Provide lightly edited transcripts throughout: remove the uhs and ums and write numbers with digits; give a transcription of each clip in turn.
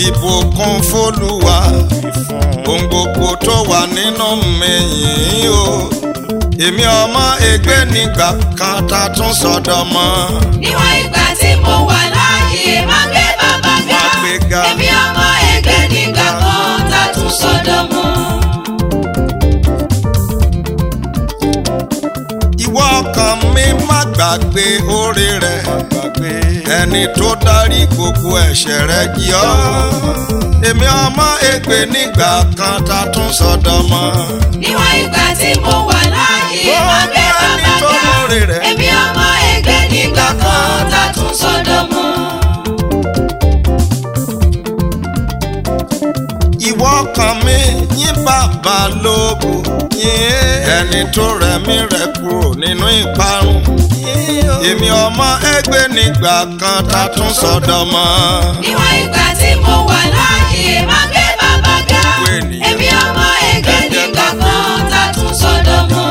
fìbùkún f'Olúwa ohun gbogbo tó wà nínú mi yìí o. Èmi ọmọ ègbé nígbà kan tá tún sọdọmọ. Níwọ̀n ìgbà tí mo wà láàyè máa gbé bàbá ga. Èmi ọmọ ègbé nígbà kan tá tún sọdọmọ. Ìwọ ọkàn mi má gbàgbé oore rẹ̀, ẹni tó dárí gbogbo ẹ̀ṣẹ̀ rẹ̀ jì ọ́. Èmi ọmọ ègbé nígbà kan tá tún sọdọmọ. Níwọ̀n ìgbà tí mo wà láàyè máa gbé bàbá ga. Èmi ọmọ ègbé nígbà kan tá tún sọdọmọ. Ìwọ ọkàn mi yìn bàbá lógo, ẹni tó rẹ̀mí rẹ̀ kúrò nínú ìparun. Èmi ọmọ ègbé nígbà kan tá tún sọdọmọ. Níwọ̀n ìgbà tí mo wà láàyè máa gbé bàbá ga. Èmi ọmọ ègbé nígbà kan tá tún sọdọmọ.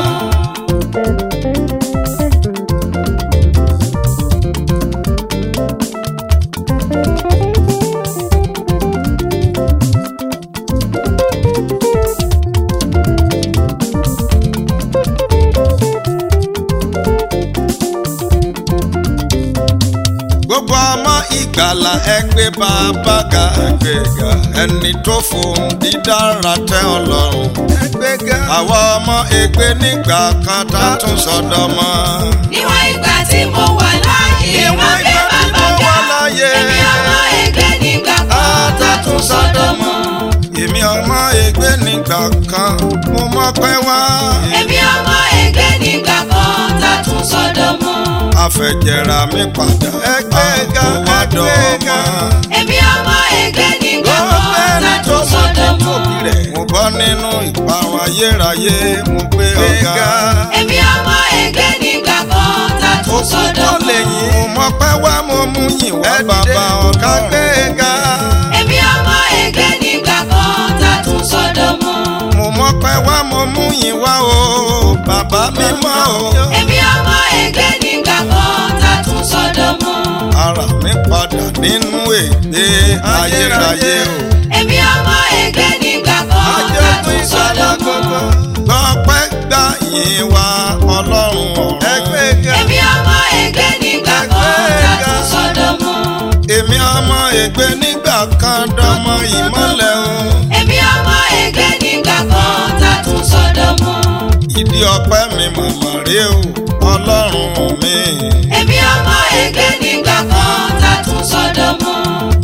Gbogbo ọmọ ìgbàlà ẹ gbé bàbá ga, ẹni tó fohùn dídára tẹ́ Ọlọ́run. Àwa ọmọ ègbé nígbà kan tá tún sọdọmọ. Níwọ̀n ìgbà tí mo wà láàyè máa gbé bàbá ga. Èmi ọmọ ègbé nígbà kan tá tún sọdọmọ. Èmi ọmọ ègbé nígbà kan mo mọ́pẹ́ wá. Èmi ọmọ ègbé nígbà kan tá tún sọdọmọ. Àfẹ̀jẹ̀rà mi padà àkówádọ́mọ. Èmi ọmọ ègbé nígbà kan tá tún sọdọmọ. Mo bọ́ nínú ìparun ayérayé mo gbé ọ̀gá. Èmi ọmọ ègbé nígbà kan tá tún sọdọmọ. Mo mọ́pẹ́ wá mo mú yìn wá bàbá ọ̀gá gbéga. Èmi ọmọ ègbé nígbà kan tá tún sọdọmọ. Mo mọ́pẹ́ wá mo mú yìn wá o bàbá mímọ́ o. Èmi ọmọ ègbé nígbà kan tá tún sọdọmọ. Ara mi padà nínú ègbé ayérayé o. Èmi ọmọ ègbé nígbà kan tá tún sọdọmọ. Gbọ́pẹ́ gbà yìn wá Ọlọ́run ọ̀run. Èmi ọmọ ègbé nígbà kan tá tún sọdọmọ. Èmi ọmọ ègbé nígbà kan dọmọ ìmọ́lẹ̀ o. Èmi ọmọ ègbé nígbà kan tá tún sọdọmọ. Ìdí ọpẹ́ mi màmá rí o Ọlọ́run mi. Èmi ọmọ ègbé nígbà kan tá tún sọdọmọ.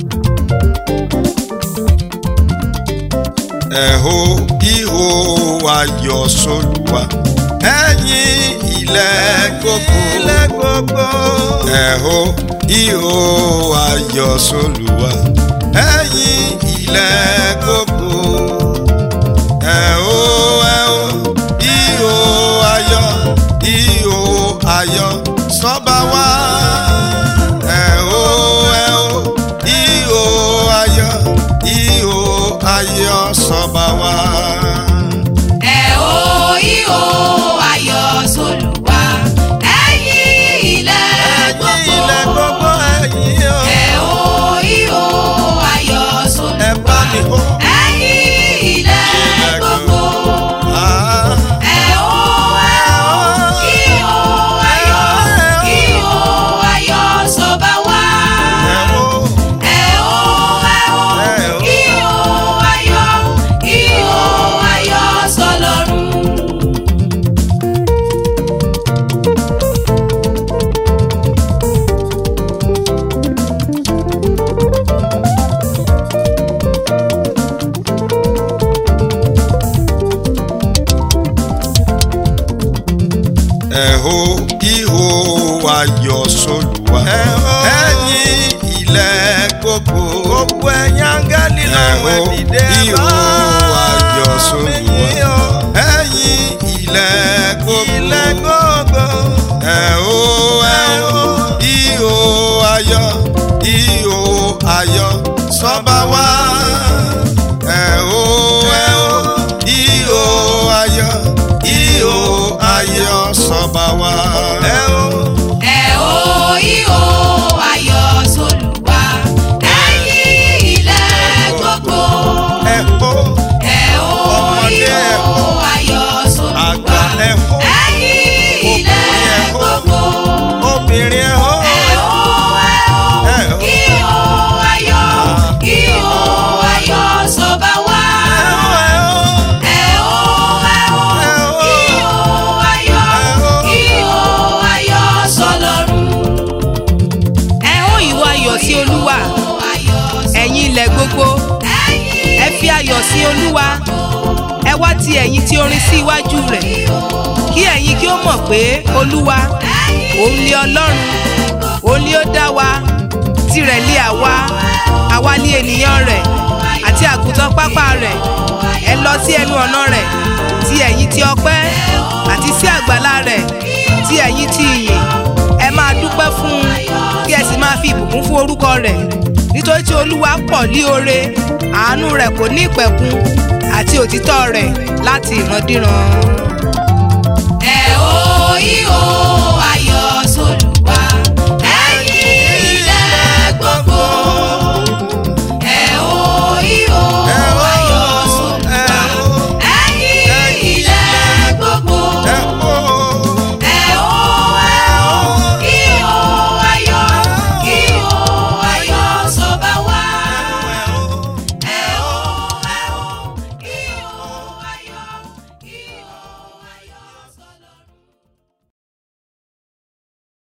Ẹ̀hó ìhó ayọ̀ s'Olúwa, ẹ̀yin ilẹ̀ gbogbo. Ẹ̀hó ìhó ayọ̀ s'Olúwa, ẹ̀yin ilẹ̀ gbogbo. Ẹ̀hó ìhó ayọ̀ s'Ọba wa. Ẹ̀hó ìhó ayọ̀ s'Ọba wa. Ẹ̀hó ìhó ayọ̀ s'Olúwa, ẹ̀yin ilẹ̀ gbogbo. Ẹ̀hó ìhó ayọ̀ s'Olúwa, ẹ̀yin ilẹ̀ gbogbo. Ẹ̀hó ìhó ayọ̀ s'Ọba wa. Ẹ̀hó ìhó ayọ̀ s'Ọlọ́run. Ẹ̀hó ìhó ayọ̀ s'Olúwa, ẹ̀yin ilẹ̀ gbogbo. Ẹ̀yin áńgẹ́lì lọ́wọ́ dìde ìhó ayọ̀ s'Olúwa, ẹ̀yin ilẹ̀ gbogbo. Ẹ̀hó ìhó ayọ̀ s'Ọba wa. Ẹ̀hó ìhó ayọ̀ s'Ọba wa. Ẹ̀hó ìhó ayọ̀ s'Olúwa, ẹ̀yin ilẹ̀ ayọ̀ sí Olúwa. Ẹ wá ti ẹ̀yin tí orin sí iwájú rẹ̀. Kí ẹ̀yin kí ó mọ̀ pé Olúwa, òun ni Ọlọ́run, òun ni ó dá wa, tirẹ̀ lé àwa ní ènìyàn rẹ̀ àti àgùntàn pápá rẹ̀. Ẹ lọ sí ẹnu ọ̀nà rẹ̀, ti ẹ̀yin ti ọpẹ́, àti sí àgbàlá rẹ̀, ti ẹ̀yin ti ìyìn. Ẹ máa dúpẹ́ fún un, kí ẹ sì máa fi ìbùkún fún orúkọ rẹ̀. Nítorí tí Olúwa pọ̀ ní oore, àánú rẹ̀ kò ní ìpẹ̀kun, àti òtítọ́ rẹ̀ láti ìrandíran. Ẹ ó yí o.